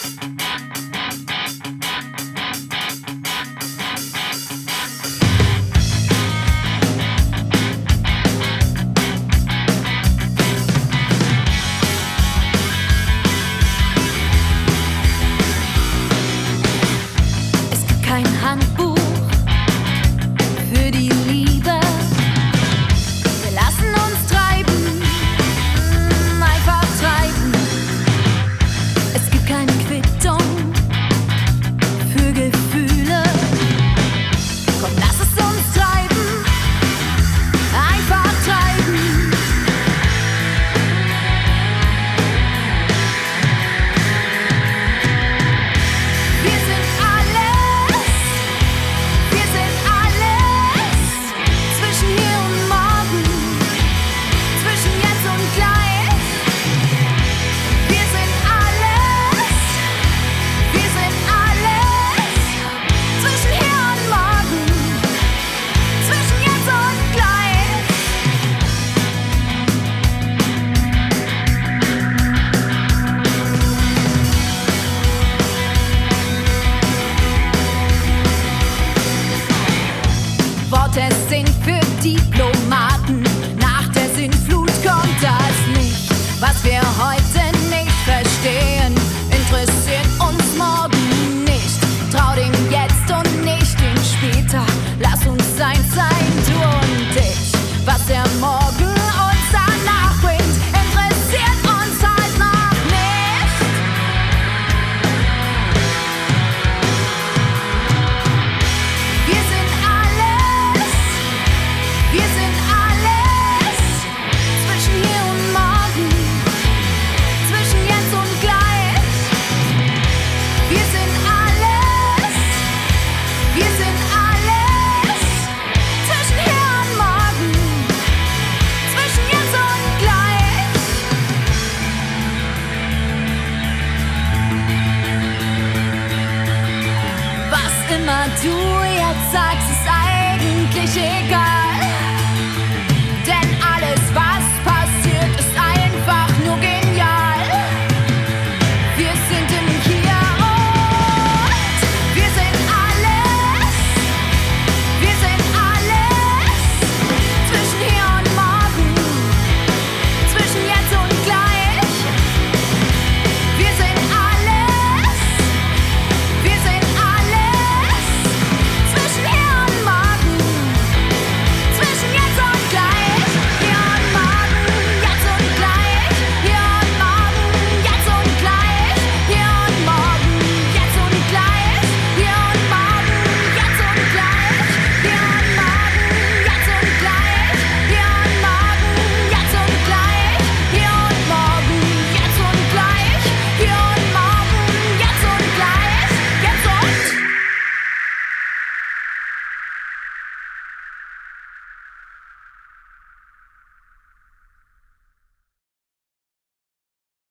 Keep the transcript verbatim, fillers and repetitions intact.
Handbuch für die Liebe. Wir lassen uns treiben, einfach treiben. Es gibt keine Quittung für Gefühle. Komm, lass es uns treiben, einfach treiben. Wir sind alles, wir sind alles zwischen hier und morgen, zwischen jetzt und gleich. Wir sind alles, wir sind alles zwischen hier und morgen, zwischen jetzt und gleich. Worte sind für Diplomaten. Nach der Sinnflut kommt das Licht. Was wir heute nicht verstehen, interessiert uns morgen nicht. Trau dem Jetzt und nicht dem Später. Lass uns eins sein, du und ich. Was der Morgen uns danach bringt, interessiert uns halt noch nicht. Wir sind alles, wir sind alles zwischen hier und morgen, zwischen jetzt und gleich. Wir sind alles, wir sind alles zwischen hier und morgen, zwischen jetzt und gleich. Was immer du jetzt sagst, ist eigentlich egal.